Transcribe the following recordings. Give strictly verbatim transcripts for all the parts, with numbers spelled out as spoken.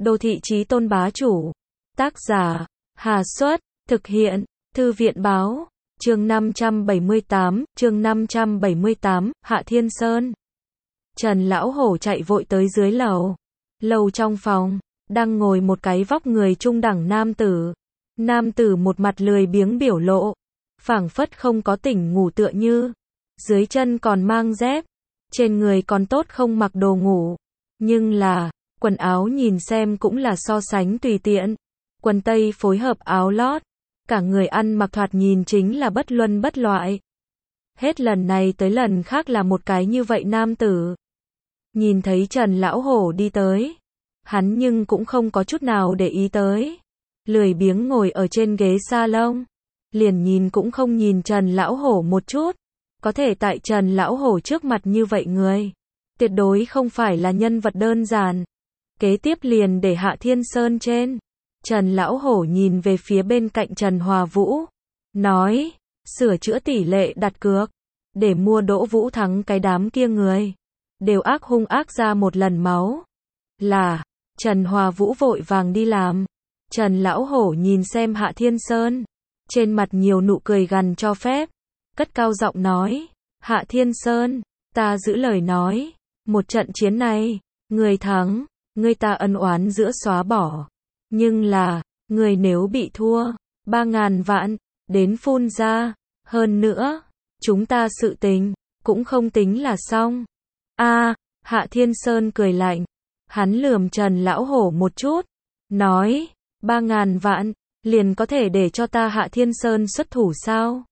Đô thị chí tôn bá chủ. Tác giả, Hà Xuất, thực hiện, Thư viện báo, chương năm trăm bảy mươi tám, chương năm trăm bảy mươi tám, Hạ Thiên Sơn. Trần Lão Hổ chạy vội tới dưới lầu. Lầu trong phòng, đang ngồi một cái vóc người trung đẳng nam tử. Nam tử một mặt lười biếng biểu lộ, phảng phất không có tỉnh ngủ tựa như. Dưới chân còn mang dép, trên người còn tốt không mặc đồ ngủ. Nhưng là, quần áo nhìn xem cũng là so sánh tùy tiện. Quần tây phối hợp áo lót, cả người ăn mặc thoạt nhìn chính là bất luân bất loại. Hết lần này tới lần khác là một cái như vậy nam tử. Nhìn thấy Trần Lão Hổ đi tới, hắn nhưng cũng không có chút nào để ý tới. Lười biếng ngồi ở trên ghế salon, liền nhìn cũng không nhìn Trần Lão Hổ một chút. Có thể tại Trần Lão Hổ trước mặt như vậy người, tuyệt đối không phải là nhân vật đơn giản. Kế tiếp liền để Hạ Thiên Sơn trên. Trần Lão Hổ nhìn về phía bên cạnh Trần Hòa Vũ, nói, sửa chữa tỷ lệ đặt cược, để mua Đỗ Vũ thắng cái đám kia người, đều ác hung ác ra một lần máu. Là, Trần Hòa Vũ vội vàng đi làm. Trần Lão Hổ nhìn xem Hạ Thiên Sơn, trên mặt nhiều nụ cười gằn cho phép, cất cao giọng nói, Hạ Thiên Sơn, ta giữ lời nói, một trận chiến này, người thắng, người ta ân oán giữa xóa bỏ. Nhưng là, người nếu bị thua, ba ngàn vạn, đến phun ra, hơn nữa, chúng ta sự tình, cũng không tính là xong. A, Hạ Thiên Sơn cười lạnh, hắn lườm Trần Lão Hổ một chút, nói, ba ngàn vạn, liền có thể để cho ta Hạ Thiên Sơn xuất thủ sao?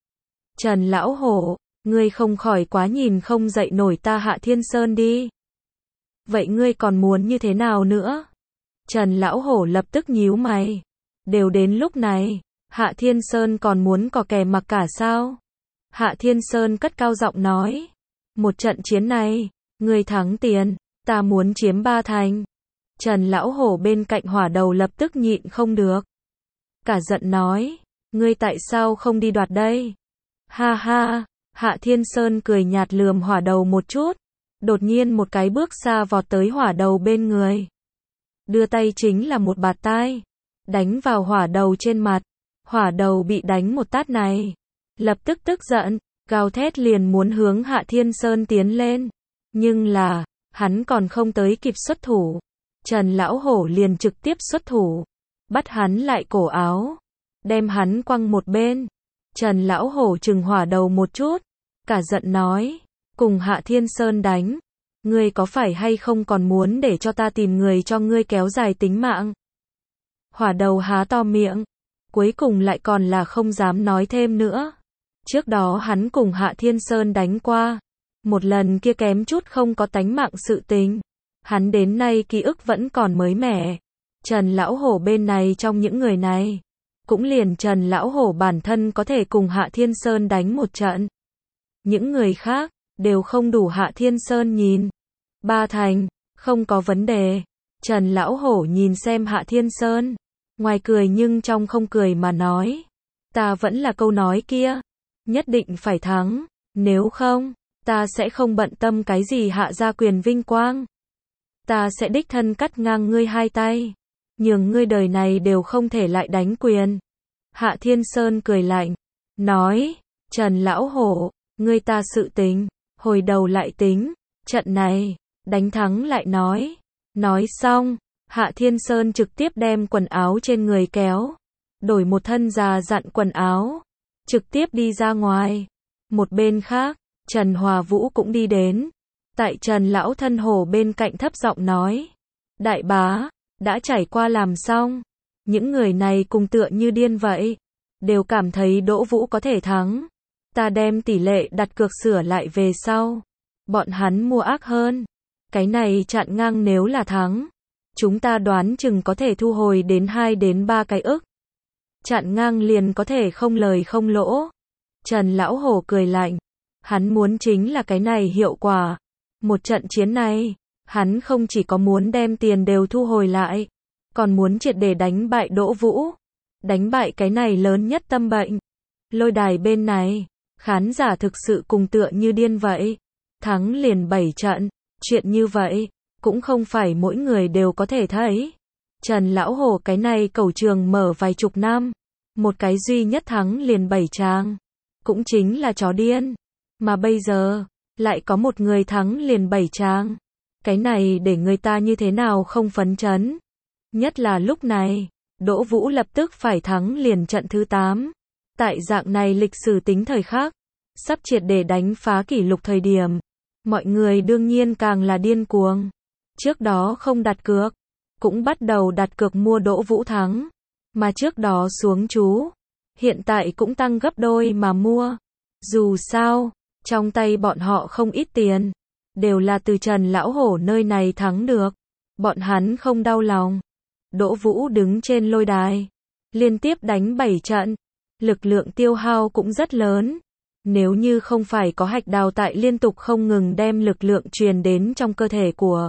Trần Lão Hổ, ngươi không khỏi quá nhìn không dậy nổi ta Hạ Thiên Sơn đi. Vậy ngươi còn muốn như thế nào nữa? Trần Lão Hổ lập tức nhíu mày. Đều đến lúc này, Hạ Thiên Sơn còn muốn cò kè mặc cả sao? Hạ Thiên Sơn cất cao giọng nói, một trận chiến này, ngươi thắng tiền, ta muốn chiếm ba thành. Trần Lão Hổ bên cạnh hỏa đầu lập tức nhịn không được. Cả giận nói, ngươi tại sao không đi đoạt đây? Ha ha, Hạ Thiên Sơn cười nhạt lườm hỏa đầu một chút, đột nhiên một cái bước xa vọt tới hỏa đầu bên người. Đưa tay chính là một bạt tai, đánh vào hỏa đầu trên mặt. Hỏa đầu bị đánh một tát này, lập tức tức giận, gào thét liền muốn hướng Hạ Thiên Sơn tiến lên. Nhưng là, hắn còn không tới kịp xuất thủ, Trần Lão Hổ liền trực tiếp xuất thủ, bắt hắn lại cổ áo, đem hắn quăng một bên. Trần Lão Hổ trừng hỏa đầu một chút, cả giận nói, cùng Hạ Thiên Sơn đánh, ngươi có phải hay không còn muốn để cho ta tìm người cho ngươi kéo dài tính mạng? Hỏa đầu há to miệng, cuối cùng lại còn là không dám nói thêm nữa. Trước đó hắn cùng Hạ Thiên Sơn đánh qua, một lần kia kém chút không có tánh mạng sự tình. Hắn đến nay ký ức vẫn còn mới mẻ. Trần Lão Hổ bên này trong những người này, cũng liền Trần Lão Hổ bản thân có thể cùng Hạ Thiên Sơn đánh một trận. Những người khác, đều không đủ Hạ Thiên Sơn nhìn. Ba thành, không có vấn đề. Trần Lão Hổ nhìn xem Hạ Thiên Sơn, ngoài cười nhưng trong không cười mà nói, ta vẫn là câu nói kia, nhất định phải thắng, nếu không, ta sẽ không bận tâm cái gì hạ gia quyền vinh quang. Ta sẽ đích thân cắt ngang ngươi hai tay, nhường ngươi đời này đều không thể lại đánh quyền. Hạ Thiên Sơn cười lạnh, nói, Trần Lão Hổ, ngươi ta sự tính, hồi đầu lại tính, trận này, đánh thắng lại nói. Nói xong, Hạ Thiên Sơn trực tiếp đem quần áo trên người kéo, đổi một thân già dặn quần áo, trực tiếp đi ra ngoài. Một bên khác, Trần Hòa Vũ cũng đi đến, tại Trần Lão Thân Hổ bên cạnh thấp giọng nói, đại bá, đã trải qua làm xong, những người này cùng tựa như điên vậy, đều cảm thấy Đỗ Vũ có thể thắng. Ta đem tỷ lệ đặt cược sửa lại về sau, bọn hắn mua ác hơn. Cái này chặn ngang nếu là thắng, chúng ta đoán chừng có thể thu hồi đến hai đến ba cái ức. Chặn ngang liền có thể không lời không lỗ. Trần Lão Hổ cười lạnh, hắn muốn chính là cái này hiệu quả. Một trận chiến này, hắn không chỉ có muốn đem tiền đều thu hồi lại, còn muốn triệt để đánh bại Đỗ Vũ. Đánh bại cái này lớn nhất tâm bệnh. Lôi đài bên này, khán giả thực sự cùng tựa như điên vậy. Thắng liền bảy trận, chuyện như vậy, cũng không phải mỗi người đều có thể thấy. Trần Lão Hổ cái này cẩu trường mở vài chục năm, một cái duy nhất thắng liền bảy chàng, cũng chính là chó điên. Mà bây giờ, lại có một người thắng liền bảy chàng. Cái này để người ta như thế nào không phấn chấn. Nhất là lúc này, Đỗ Vũ lập tức phải thắng liền trận thứ tám. Tại dạng này lịch sử tính thời khắc, sắp triệt để đánh phá kỷ lục thời điểm, mọi người đương nhiên càng là điên cuồng. Trước đó không đặt cược, cũng bắt đầu đặt cược mua Đỗ Vũ thắng. Mà trước đó xuống chú, hiện tại cũng tăng gấp đôi mà mua. Dù sao, trong tay bọn họ không ít tiền, đều là từ Trần Lão Hổ nơi này thắng được. Bọn hắn không đau lòng. Đỗ Vũ đứng trên lôi đài, liên tiếp đánh bảy trận, lực lượng tiêu hao cũng rất lớn. Nếu như không phải có hạch đào tại liên tục không ngừng đem lực lượng truyền đến trong cơ thể của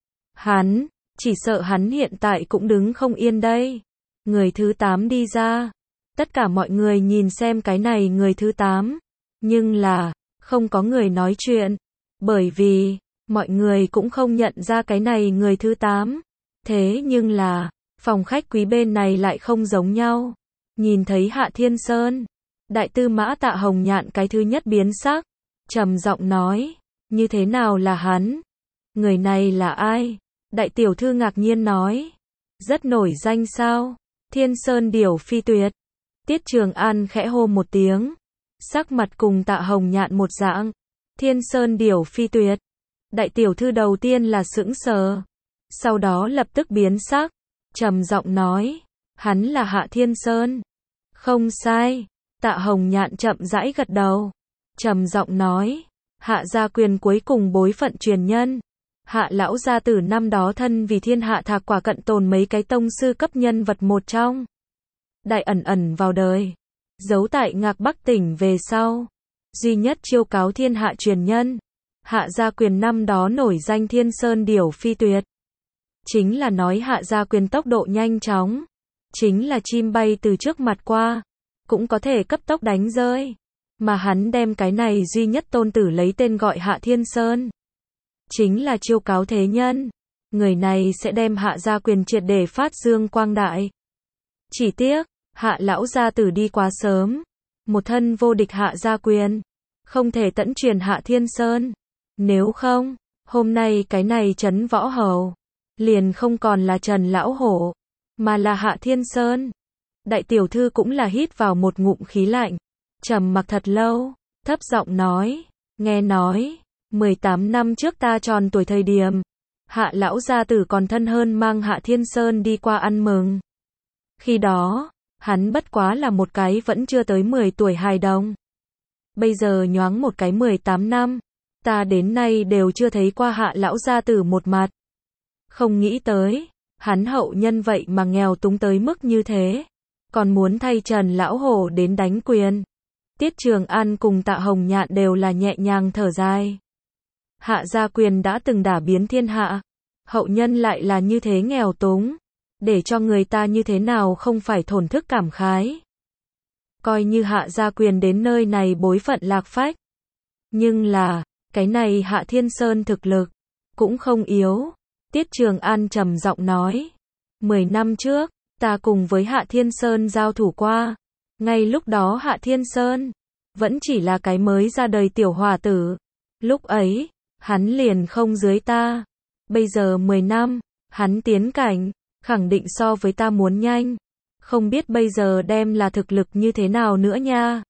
hắn, chỉ sợ hắn hiện tại cũng đứng không yên đây. Người thứ tám đi ra. Tất cả mọi người nhìn xem cái này người thứ tám. Nhưng là, không có người nói chuyện. Bởi vì, mọi người cũng không nhận ra cái này người thứ tám. Thế nhưng là, phòng khách quý bên này lại không giống nhau. Nhìn thấy Hạ Thiên Sơn, đại tư mã Tạ Hồng Nhạn cái thứ nhất biến sắc, trầm giọng nói, như thế nào là hắn? Người này là ai? Đại tiểu thư ngạc nhiên nói, rất nổi danh sao? Thiên Sơn Điểu Phi Tuyệt. Tiết Trường An khẽ hô một tiếng, sắc mặt cùng Tạ Hồng Nhạn một dạng. Thiên Sơn Điểu Phi Tuyệt. Đại tiểu thư đầu tiên là sững sờ, sau đó lập tức biến sắc, trầm giọng nói, hắn là Hạ Thiên Sơn. Không sai. Tạ Hồng Nhạn chậm rãi gật đầu, trầm giọng nói, Hạ gia quyền cuối cùng bối phận truyền nhân. Hạ lão gia tử năm đó thân vì thiên hạ thạc quả cận tồn mấy cái tông sư cấp nhân vật một trong. Đại ẩn ẩn vào đời, giấu tại Ngạc Bắc tỉnh về sau, duy nhất chiêu cáo thiên hạ truyền nhân. Hạ gia quyền năm đó nổi danh Thiên Sơn Điểu Phi Tuyệt. Chính là nói Hạ gia quyền tốc độ nhanh chóng, chính là chim bay từ trước mặt qua, cũng có thể cấp tốc đánh rơi. Mà hắn đem cái này duy nhất tôn tử lấy tên gọi Hạ Thiên Sơn. Chính là chiêu cáo thế nhân. Người này sẽ đem Hạ gia quyền triệt để phát dương quang đại. Chỉ tiếc, Hạ lão gia tử đi quá sớm. Một thân vô địch Hạ gia quyền, không thể tẫn truyền Hạ Thiên Sơn. Nếu không, hôm nay cái này Trấn Võ Hầu, liền không còn là Trần Lão Hổ, mà là Hạ Thiên Sơn. Đại tiểu thư cũng là hít vào một ngụm khí lạnh, trầm mặc thật lâu, thấp giọng nói, nghe nói, mười tám năm trước ta tròn tuổi thời điểm, Hạ lão gia tử còn thân hơn mang Hạ Thiên Sơn đi qua ăn mừng. Khi đó, hắn bất quá là một cái vẫn chưa tới mười tuổi hài đồng. Bây giờ nhoáng một cái mười tám năm, ta đến nay đều chưa thấy qua Hạ lão gia tử một mặt. Không nghĩ tới, hắn hậu nhân vậy mà nghèo túng tới mức như thế, còn muốn thay Trần Lão Hổ đến đánh quyền. Tiết Trường An cùng Tạ Hồng Nhạn đều là nhẹ nhàng thở dài. Hạ gia quyền đã từng đả biến thiên hạ, hậu nhân lại là như thế nghèo túng, để cho người ta như thế nào không phải thổn thức cảm khái. Coi như Hạ gia quyền đến nơi này bối phận lạc phách, nhưng là, cái này Hạ Thiên Sơn thực lực cũng không yếu. Tiết Trường An trầm giọng nói, mười năm trước, ta cùng với Hạ Thiên Sơn giao thủ qua. Ngay lúc đó Hạ Thiên Sơn vẫn chỉ là cái mới ra đời tiểu hòa tử. Lúc ấy, hắn liền không dưới ta. Bây giờ mười năm, hắn tiến cảnh, khẳng định so với ta muốn nhanh. Không biết bây giờ đem là thực lực như thế nào nữa nha.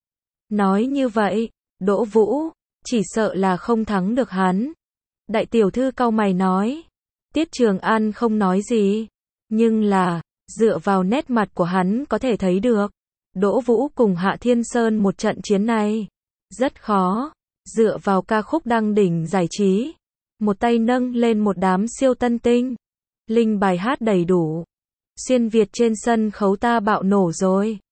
Nói như vậy, Đỗ Vũ, chỉ sợ là không thắng được hắn. Đại tiểu thư cau mày nói. Tiết Trường An không nói gì. Nhưng là, dựa vào nét mặt của hắn có thể thấy được. Đỗ Vũ cùng Hạ Thiên Sơn một trận chiến này, rất khó. Dựa vào ca khúc đăng đỉnh giải trí, một tay nâng lên một đám siêu tân tinh. Linh bài hát đầy đủ. Xuyên Việt trên sân khấu ta bạo nổ rồi.